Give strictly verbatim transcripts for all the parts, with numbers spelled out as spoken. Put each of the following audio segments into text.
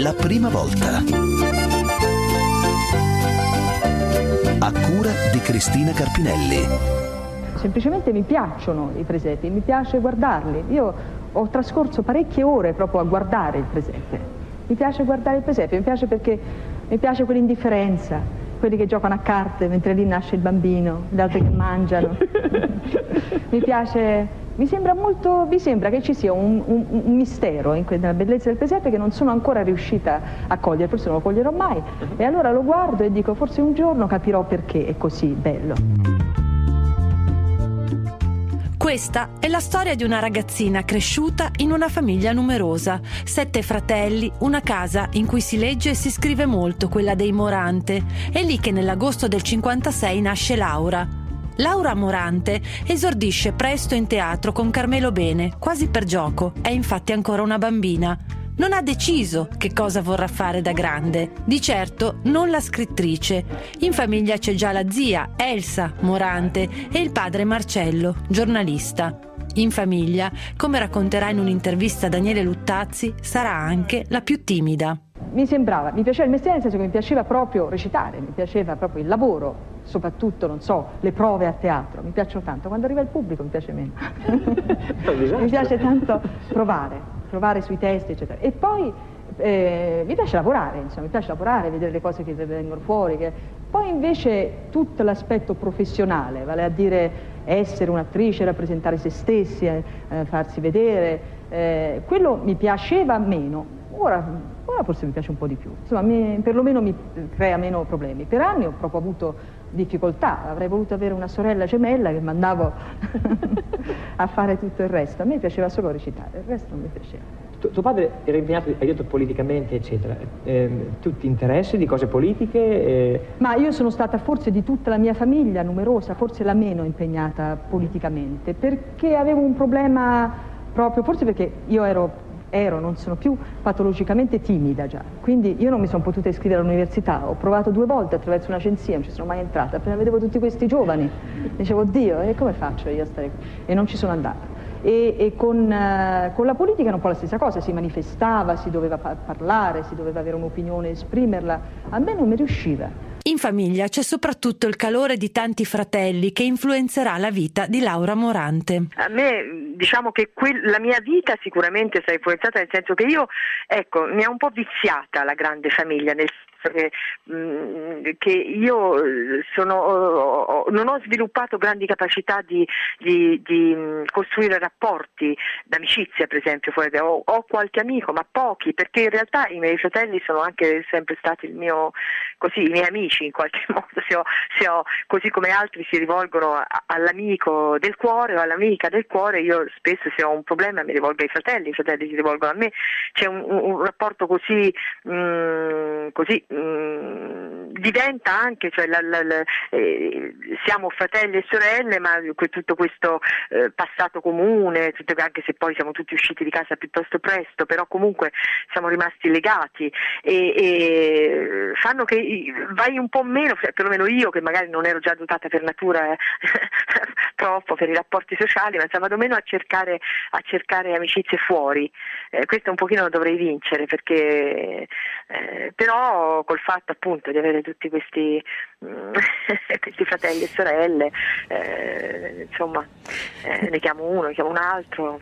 La prima volta. A cura di Cristina Carpinelli. Semplicemente mi piacciono i presepi, mi piace guardarli. Io ho trascorso parecchie ore proprio a guardare il presepe. Mi piace guardare il presepe, mi piace perché mi piace quell'indifferenza, quelli che giocano a carte mentre lì nasce il bambino, gli altri che mangiano. Mi piace, mi sembra molto, mi sembra che ci sia un, un, un mistero in quella bellezza del presepe che non sono ancora riuscita a cogliere, forse non lo coglierò mai. E allora lo guardo e dico, forse un giorno capirò perché è così bello. Questa è la storia di una ragazzina cresciuta in una famiglia numerosa, sette fratelli, una casa in cui si legge e si scrive molto, quella dei Morante. È lì che nell'agosto del cinquantasei nasce Laura. Laura Morante esordisce presto in teatro con Carmelo Bene, quasi per gioco, è infatti ancora una bambina. Non ha deciso che cosa vorrà fare da grande. Di certo non la scrittrice. In famiglia c'è già la zia, Elsa Morante, e il padre Marcello, giornalista. In famiglia, come racconterà in un'intervista Daniele Luttazzi, sarà anche la più timida. Mi sembrava, mi piaceva il mestiere nel senso che mi piaceva proprio recitare, mi piaceva proprio il lavoro, soprattutto, non so, le prove a teatro, mi piacciono tanto. Quando arriva il pubblico mi piace meno. Mi piace tanto provare. provare sui testi, eccetera. E poi eh, mi piace lavorare, insomma, mi piace lavorare, vedere le cose che vengono fuori. Che... Poi invece tutto l'aspetto professionale, vale a dire essere un'attrice, rappresentare se stessi, eh, farsi vedere, eh, quello mi piaceva meno. Ora, ora forse mi piace un po' di più, insomma, mi, perlomeno mi crea meno problemi. Per anni ho proprio avuto difficoltà, avrei voluto avere una sorella gemella che mandavo a fare tutto il resto. A me piaceva solo recitare, il resto non mi piaceva. Tu, tuo padre era impegnato, hai detto, politicamente, eccetera. Eh, tu ti interessi di cose politiche? Eh... Ma io sono stata forse di tutta la mia famiglia numerosa, forse la meno impegnata politicamente, perché avevo un problema proprio, forse perché io ero ero, non sono più patologicamente timida già, quindi io non mi sono potuta iscrivere all'università, ho provato due volte attraverso un'agenzia, non ci sono mai entrata, appena vedevo tutti questi giovani dicevo, oddio, e come faccio io a stare qui? E non ci sono andata. E, e con, uh, con la politica era un po' la stessa cosa, si manifestava, si doveva pa- parlare, si doveva avere un'opinione, esprimerla, a me non mi riusciva. In famiglia c'è soprattutto il calore di tanti fratelli che influenzerà la vita di Laura Morante. A me, diciamo che que- la mia vita sicuramente sarà influenzata, nel senso che io, ecco, mi ha un po' viziata la grande famiglia, nel Che, mh, che io sono, ho, non ho sviluppato grandi capacità di, di, di costruire rapporti d'amicizia, per esempio, fuori. Ho, ho qualche amico, ma pochi, perché in realtà i miei fratelli sono anche sempre stati il mio, così, i miei amici in qualche modo, se ho, se ho, così come altri si rivolgono a, all'amico del cuore o all'amica del cuore, io spesso se ho un problema mi rivolgo ai fratelli, i fratelli si rivolgono a me, c'è un, un, un rapporto così, mh, così mh, diventa anche, cioè la, la, la, eh, siamo fratelli e sorelle, ma tutto questo eh, passato comune, tutto, anche se poi siamo tutti usciti di casa piuttosto presto, però comunque siamo rimasti legati e, e fanno che vai un po' meno, perlomeno io che magari non ero già dotata per natura eh, troppo per i rapporti sociali, ma insomma, vado meno a cercare, a cercare amicizie fuori. Eh, questo un pochino lo dovrei vincere, perché eh, però col fatto appunto di avere tutti questi, mm, questi fratelli e sorelle, eh, insomma, eh, ne chiamo uno, ne chiamo un altro.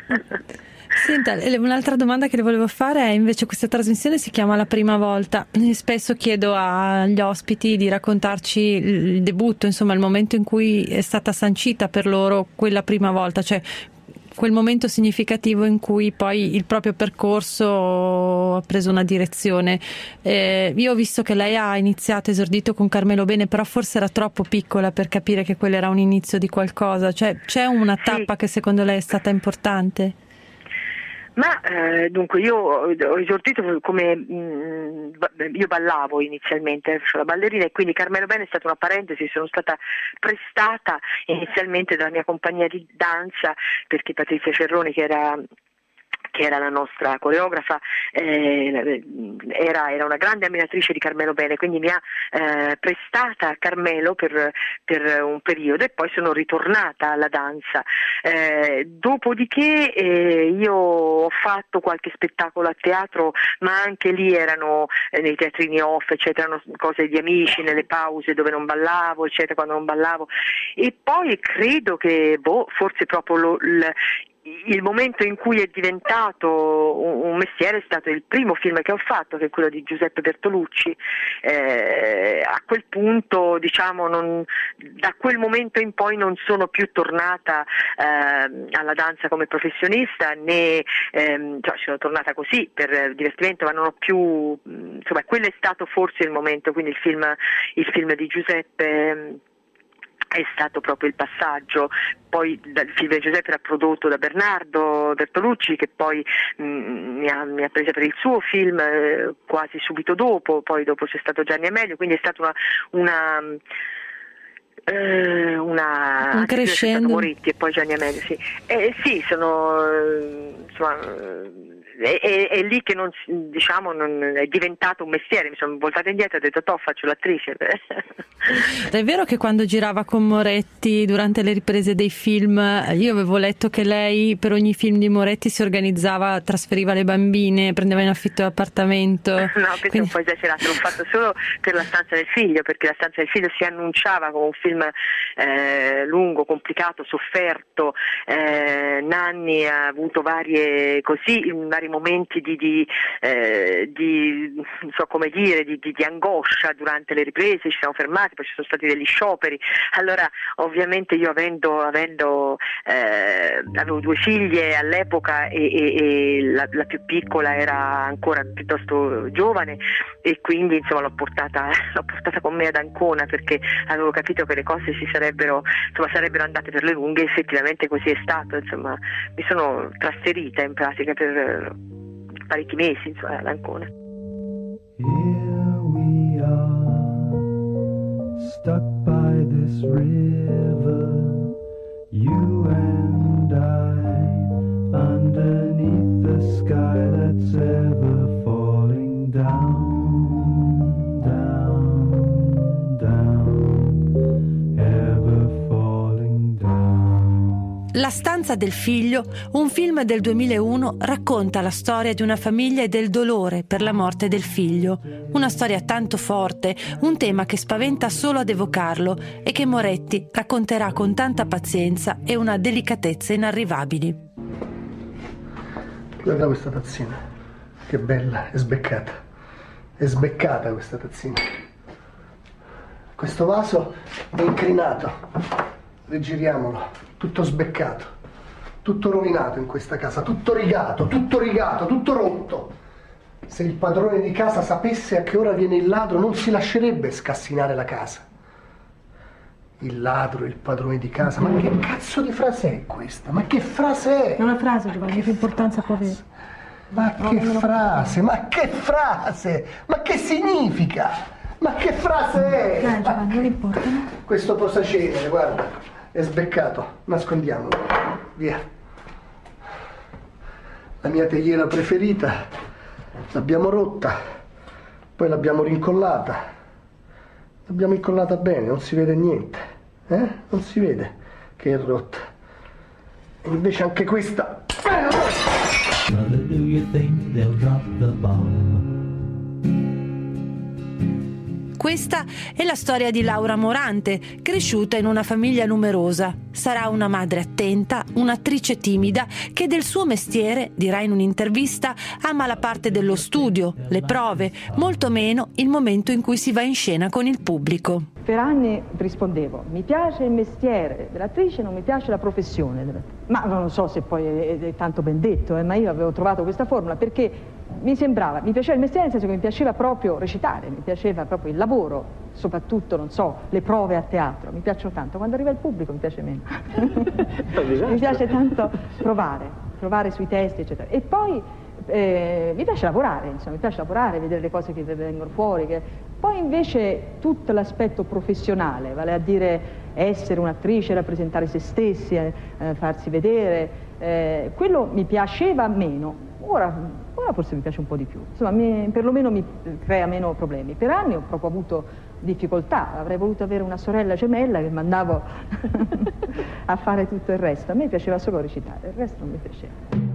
Senta, un'altra domanda che le volevo fare è invece questa trasmissione si chiama La prima volta. Spesso chiedo agli ospiti di raccontarci il debutto, insomma il momento in cui è stata sancita per loro quella prima volta, cioè quel momento significativo in cui poi il proprio percorso ha preso una direzione. Eh, io ho visto che lei ha iniziato, esordito con Carmelo Bene, però forse era troppo piccola per capire che quello era un inizio di qualcosa, cioè c'è una tappa sì. che secondo lei è stata importante? Ma eh, dunque io ho esordito come mh, io ballavo inizialmente, facevo la ballerina, e quindi Carmelo Bene è stata una parentesi, sono stata prestata inizialmente dalla mia compagnia di danza, perché Patrizia Ferroni, che era che era la nostra coreografa, eh, era, era una grande ammiratrice di Carmelo Bene, quindi mi ha eh, prestata Carmelo per, per un periodo e poi sono ritornata alla danza. Eh, dopodiché eh, io ho fatto qualche spettacolo a teatro, ma anche lì erano eh, nei teatrini off, eccetera, erano cose di amici, nelle pause dove non ballavo, eccetera, quando non ballavo. E poi credo che, boh, forse proprio lo, l, il momento in cui è diventato un, un mestiere è stato il primo film che ho fatto, che è quello di Giuseppe Bertolucci. Eh, a quel punto, diciamo, non, da quel momento in poi non sono più tornata eh, alla danza come professionista, né ehm, cioè, sono tornata così per divertimento, ma non ho più, insomma, quello è stato forse il momento, quindi il film, il film di Giuseppe è stato proprio il passaggio. Poi il film di Giuseppe era prodotto da Bernardo Bertolucci, che poi mh, mi, ha, mi ha presa per il suo film eh, quasi subito dopo, poi dopo c'è stato Gianni Amelio, quindi è stata una, una eh, una un crescendo. Moretti e poi Gianni Amelio, sì. Eh, sì, sono insomma, È, è, è lì che non, diciamo, non è diventato un mestiere. Mi sono voltata indietro e ho detto toh, faccio l'attrice. È vero che quando girava con Moretti durante le riprese dei film, io avevo letto che lei per ogni film di Moretti si organizzava, trasferiva le bambine, prendeva in affitto l'appartamento. No, questo Quindi... è un po' esagerato, l'ho fatto solo per La stanza del figlio, perché La stanza del figlio si annunciava come un film eh, lungo, complicato, sofferto. eh, Nanni ha avuto varie così vari momenti di, di, eh, di non so come dire, di, di, di angoscia durante le riprese, ci siamo fermati, poi ci sono stati degli scioperi. Allora ovviamente io avendo, avendo eh, avevo due figlie all'epoca e, e, e la, la più piccola era ancora piuttosto giovane, e quindi insomma l'ho portata, l'ho portata con me ad Ancona, perché avevo capito che le cose si sarebbero, insomma, sarebbero andate per le lunghe, e effettivamente così è stato. Insomma, mi sono trasferita in pratica per parecchi mesi, insomma, ad Ancona. Here we are, stuck by this river, you and I, underneath the sky that's ever falling down, down, down, ever falling down. La stanza del figlio, un film del duemilauno, racconta la storia di una famiglia e del dolore per la morte del figlio. Una storia tanto forte, un tema che spaventa solo ad evocarlo e che Moretti racconterà con tanta pazienza e una delicatezza inarrivabili. Guarda questa tazzina, che bella, è sbeccata, è sbeccata questa tazzina. Questo vaso è incrinato, rigiriamolo. Tutto sbeccato, tutto rovinato in questa casa, tutto rigato, tutto rigato, tutto rotto. Se il padrone di casa sapesse a che ora viene il ladro, non si lascerebbe scassinare la casa. Il ladro, il padrone di casa, ma che cazzo di frase è questa? Ma che frase è? È una frase, Giovanni, che importanza può avere? Ma che frase, ma che frase, ma che significa? Ma che frase è? Dai, Giovanni, non importa, no? Questo posacenere, guarda. È sbeccato, nascondiamolo, via. La mia teiera preferita l'abbiamo rotta, poi l'abbiamo rincollata. L'abbiamo incollata bene, non si vede niente, eh? Non si vede che è rotta. E invece anche questa... Brother, do you think they'll drop the bomb? Questa è la storia di Laura Morante, cresciuta in una famiglia numerosa. Sarà una madre attenta, un'attrice timida che del suo mestiere, dirà in un'intervista, ama la parte dello studio, le prove, molto meno il momento in cui si va in scena con il pubblico. Per anni rispondevo, mi piace il mestiere dell'attrice, non mi piace la professione. Ma non so se poi è, è tanto ben detto, eh, ma io avevo trovato questa formula perché mi sembrava, mi piaceva il mestiere nel senso che mi piaceva proprio recitare, mi piaceva proprio il lavoro, soprattutto, non so, le prove a teatro, mi piacciono tanto, quando arriva il pubblico mi piace meno. Mi piace tanto provare, provare sui testi, eccetera. E poi eh, mi piace lavorare, insomma, mi piace lavorare, vedere le cose che vengono fuori. Che... Poi invece tutto l'aspetto professionale, vale a dire essere un'attrice, rappresentare se stessi, eh, farsi vedere, Eh, quello mi piaceva meno, ora, ora forse mi piace un po' di più, insomma mi, perlomeno mi crea meno problemi. Per anni ho proprio avuto difficoltà, avrei voluto avere una sorella gemella che mandavo a fare tutto il resto. A me piaceva solo recitare, il resto non mi piaceva.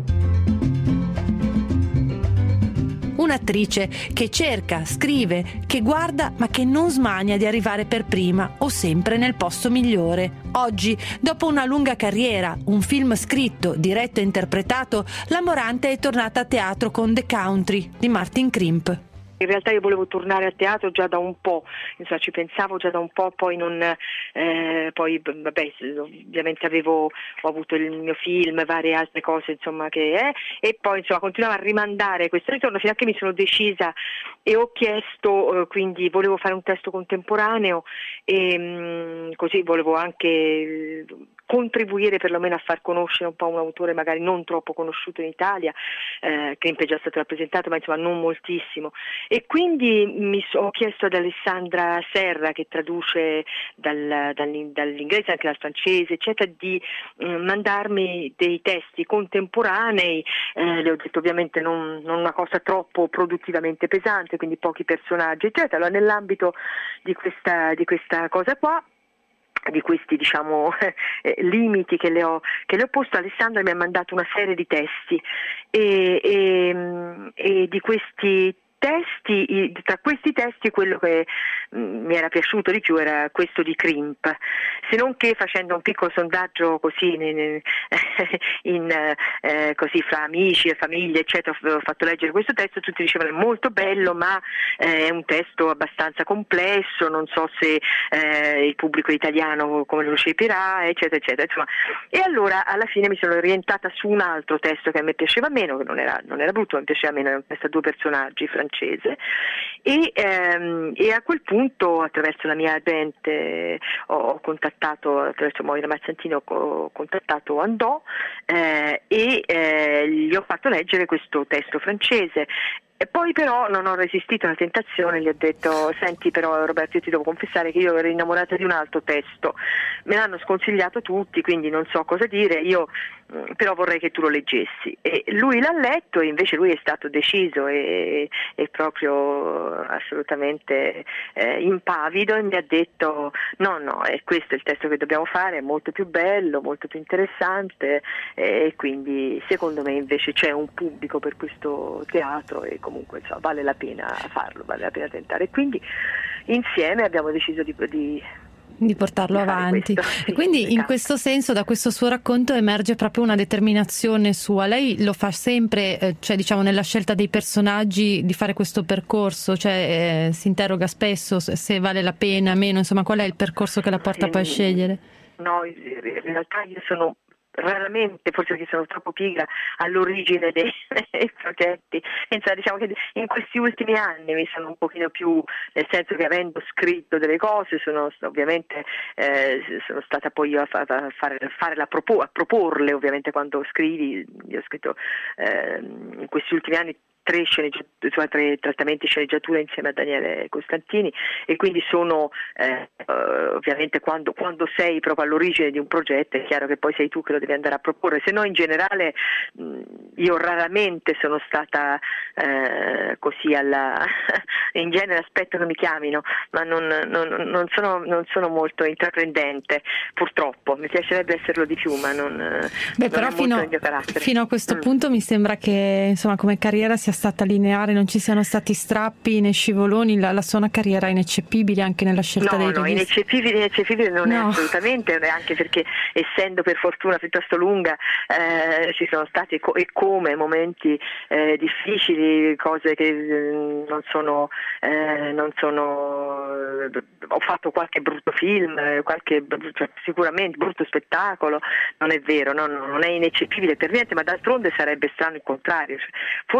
Un'attrice che cerca, scrive, che guarda ma che non smania di arrivare per prima o sempre nel posto migliore. Oggi, dopo una lunga carriera, un film scritto, diretto e interpretato, la Morante è tornata a teatro con The Country di Martin Krimp. In realtà io volevo tornare a teatro già da un po', insomma ci pensavo già da un po', poi non, eh, poi vabbè, ovviamente avevo, ho avuto il mio film, varie altre cose insomma che è, e poi insomma continuavo a rimandare questo ritorno fino a che mi sono decisa e ho chiesto, eh, quindi volevo fare un testo contemporaneo e mh, così volevo anche contribuire perlomeno a far conoscere un po' un autore magari non troppo conosciuto in Italia, eh, Krimp è già stato rappresentato ma insomma non moltissimo, e quindi mi so, ho chiesto ad Alessandra Serra, che traduce dal, dal, dall'inglese anche dal francese eccetera, di eh, mandarmi dei testi contemporanei, eh, le ho detto ovviamente non, non una cosa troppo produttivamente pesante, quindi pochi personaggi eccetera. Allora nell'ambito di questa, di questa cosa qua, di questi diciamo eh, limiti che le, ho, che le ho posto, Alessandra mi ha mandato una serie di testi e, e, e di questi testi, tra questi testi quello che mh, mi era piaciuto di più era questo di Krimp, se non che facendo un piccolo sondaggio così in, in, eh, così fra amici e famiglie eccetera, ho fatto leggere questo testo, tutti dicevano è molto bello ma eh, è un testo abbastanza complesso, non so se eh, il pubblico italiano come lo recepirà eccetera eccetera, insomma. E allora alla fine mi sono orientata su un altro testo che a me piaceva meno, che non era, non era brutto, ma mi piaceva meno, era un testo a due personaggi francesi. E, ehm, e a quel punto attraverso la mia agente ho contattato, attraverso Moira Mazzantini ho, ho contattato Andò eh, e eh, gli ho fatto leggere questo testo francese. E poi però non ho resistito alla tentazione, gli ho detto senti però Roberto io ti devo confessare che io ero innamorata di un altro testo, me l'hanno sconsigliato tutti quindi non so cosa dire, io mh, però vorrei che tu lo leggessi, e lui l'ha letto e invece lui è stato deciso e, e proprio assolutamente eh, impavido e mi ha detto no no è questo il testo che dobbiamo fare, è molto più bello, molto più interessante e quindi secondo me invece c'è un pubblico per questo teatro e comunque insomma, vale la pena farlo, vale la pena tentare, e quindi insieme abbiamo deciso di, di, di portarlo di avanti. Questo. E quindi sì, in questo senso da questo suo racconto emerge proprio una determinazione sua. Lei lo fa sempre, eh, cioè diciamo nella scelta dei personaggi di fare questo percorso, cioè eh, si interroga spesso se vale la pena, meno, insomma qual è il percorso che la porta poi a scegliere? No, in realtà io sono raramente, forse perché sono troppo pigra, all'origine dei, dei progetti. Insomma, diciamo che in questi ultimi anni mi sono un pochino più, nel senso che avendo scritto delle cose sono ovviamente eh, sono stata poi io a, fa, a, fare, a, fare la propo, a proporle ovviamente quando scrivi. Io ho scritto eh, in questi ultimi anni tre, cioè tre trattamenti sceneggiatura insieme a Daniele Costantini, e quindi sono eh, ovviamente quando, quando sei proprio all'origine di un progetto è chiaro che poi sei tu che lo devi andare a proporre, se no in generale mh, io raramente sono stata eh, così alla in genere aspetto che mi chiamino, ma non, non, non, sono, non sono molto intraprendente purtroppo, mi piacerebbe esserlo di più ma non, Beh, non però è fino, molto il mio carattere. Fino a questo mm. punto mi sembra che insomma come carriera sia stata lineare, non ci siano stati strappi né scivoloni, la, la sua carriera è ineccepibile anche nella scelta no, dei no, registi. ineccepibile, ineccepibile non no. è assolutamente, anche perché essendo per fortuna piuttosto lunga eh, ci sono stati co- e come momenti eh, difficili, cose che eh, non sono, eh, non sono eh, ho fatto qualche brutto film, qualche cioè, sicuramente brutto spettacolo, non è vero, no, no, non è ineccepibile per niente, ma d'altronde sarebbe strano il contrario, cioè, forse una carriera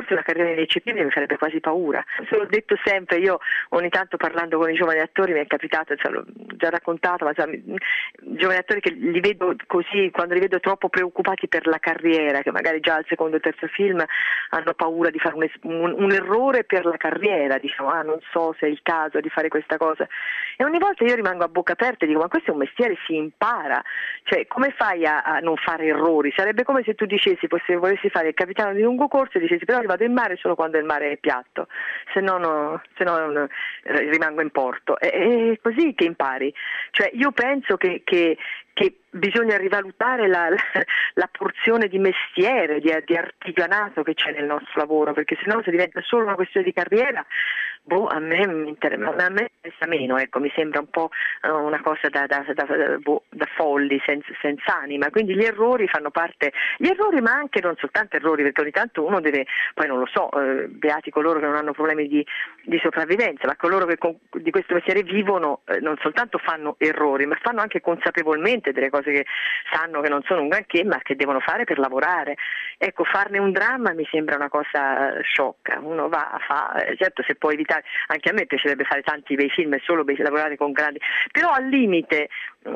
di ineccepibile mi farebbe quasi paura. Se l'ho detto sempre, io ogni tanto parlando con i giovani attori mi è capitato, cioè, l'ho già raccontato, ma cioè, giovani attori che li vedo così, quando li vedo troppo preoccupati per la carriera, che magari già al secondo o terzo film hanno paura di fare un, un, un errore per la carriera, diciamo, ah non so se è il caso di fare questa cosa, e ogni volta io rimango a bocca aperta e dico, ma questo è un mestiere, si impara, cioè come fai a, a non fare errori? Sarebbe come se tu dicessi, se volessi fare il capitano di lungo corso e dicessi però io vado in mare solo quando il mare è piatto, se no, no, se no no, rimango in porto. È, è così che impari, cioè io penso che, che che bisogna rivalutare la, la, la porzione di mestiere, di, di artigianato che c'è nel nostro lavoro, perché sennò se diventa solo una questione di carriera, boh, a me mi interessa, a me interessa meno, ecco, mi sembra un po' una cosa da, da, da, da, boh, da folli, senza, senza anima, quindi gli errori fanno parte, gli errori ma anche non soltanto errori, perché ogni tanto uno deve, poi non lo so, eh, beati coloro che non hanno problemi di, di sopravvivenza, ma coloro che con, di questo mestiere vivono eh, non soltanto fanno errori, ma fanno anche consapevolmente delle cose che sanno che non sono un granché ma che devono fare per lavorare. Ecco, farne un dramma mi sembra una cosa sciocca, uno va a fare, certo se può evitare, anche a me piacerebbe fare tanti bei film e solo bei, lavorare con grandi, però al limite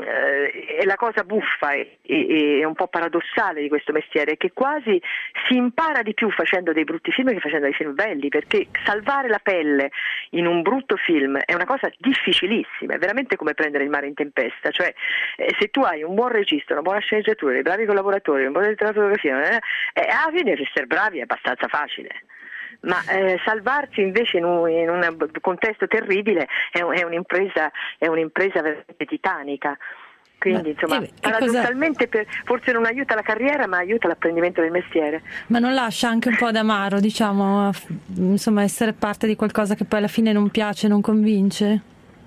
eh, è la cosa buffa e, e, e un po' paradossale di questo mestiere, che quasi si impara di più facendo dei brutti film che facendo dei film belli, perché salvare la pelle in un brutto film è una cosa difficilissima, è veramente come prendere il mare in tempesta, cioè eh, se tu hai un buon regista, una buona sceneggiatura, dei bravi collaboratori, una buona fotografia, eh, eh, alla fine essere bravi è abbastanza facile. Ma eh, salvarsi invece in un, in un contesto terribile è, un, è un'impresa è un'impresa veramente titanica. Quindi insomma e, paradossalmente per, forse non aiuta la carriera ma aiuta l'apprendimento del mestiere. Ma non lascia anche un po' d'amaro, diciamo, insomma, essere parte di qualcosa che poi alla fine non piace, non convince?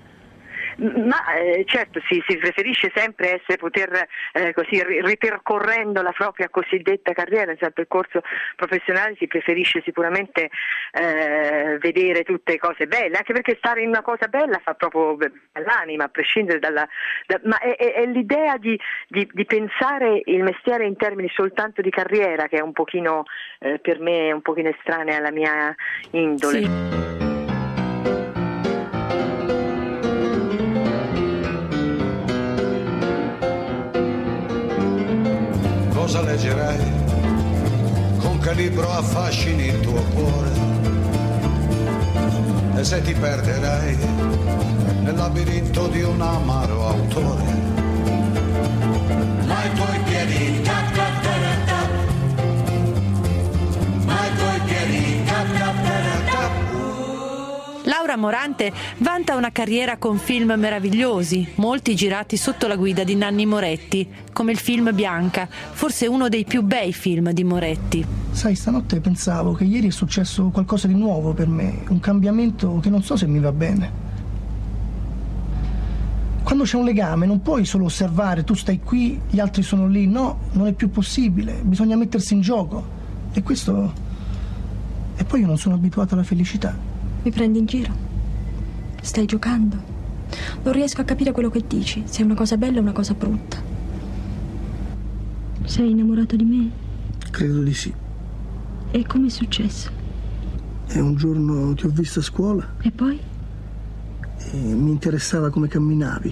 Ma eh, certo si, si preferisce sempre essere, poter eh, così ripercorrendo la propria cosiddetta carriera, cioè il percorso professionale, si preferisce sicuramente eh, vedere tutte cose belle, anche perché stare in una cosa bella fa proprio l'anima, a prescindere dalla da, ma è, è, è l'idea di, di, di pensare il mestiere in termini soltanto di carriera che è un pochino eh, per me un pochino estranea alla mia indole. Sì. Cosa leggerai? Con che libro affascini il tuo cuore? E se ti perderai nel labirinto di un amaro autore? Ma i tuoi piedi tap tap tap tap, ma i tuoi piedi tap tap tap tap. Laura Morante vanta una carriera con film meravigliosi, molti girati sotto la guida di Nanni Moretti, come il film Bianca, forse uno dei più bei film di Moretti. Sai, stanotte pensavo che ieri è successo qualcosa di nuovo per me, un cambiamento che non so se mi va bene. Quando c'è un legame non puoi solo osservare, tu stai qui, gli altri sono lì, no, non è più possibile, bisogna mettersi in gioco. E questo... E poi io non sono abituato alla felicità. Mi prendi in giro? Stai giocando? Non riesco a capire quello che dici, se è una cosa bella o una cosa brutta. Sei innamorato di me? Credo di sì. E com'è successo? E un giorno ti ho visto a scuola. E poi? E mi interessava come camminavi.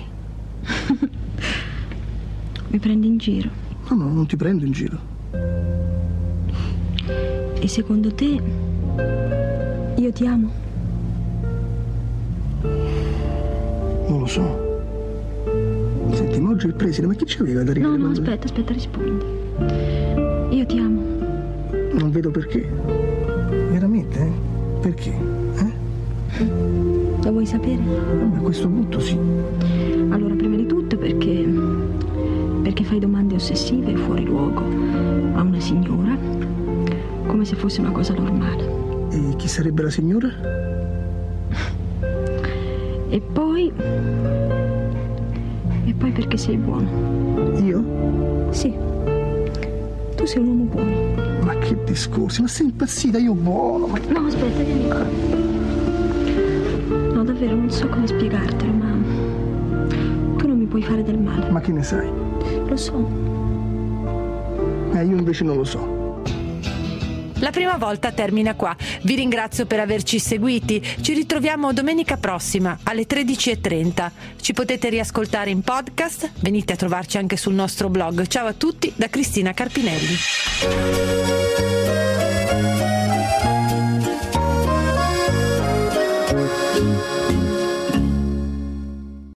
Mi prendi in giro? No, no, non ti prendo in giro. E secondo te io ti amo? Non lo so. Senti, ma oggi il preside, ma chi ci aveva da arrivare? No, no, aspetta, aspetta, rispondi. Io ti amo. Non vedo perché. Veramente, eh? Perché? Eh? Lo vuoi sapere? A questo punto sì. Allora, prima di tutto perché perché fai domande ossessive e fuori luogo a una signora, come se fosse una cosa normale. E chi sarebbe la signora? E poi... E poi perché sei buono. Io? Sì. Tu sei un uomo buono. Ma che discorsi? Ma sei impazzita? Io buono? Ma... No, aspetta, vieni qua. No, davvero, non so come spiegartelo, ma... Tu non mi puoi fare del male. Ma che ne sai? Lo so. Eh, io invece non lo so. La prima volta termina qua. Vi ringrazio per averci seguiti. Ci ritroviamo domenica prossima alle tredici e trenta. Ci potete riascoltare in podcast. Venite a trovarci anche sul nostro blog. Ciao a tutti da Cristina Carpinelli.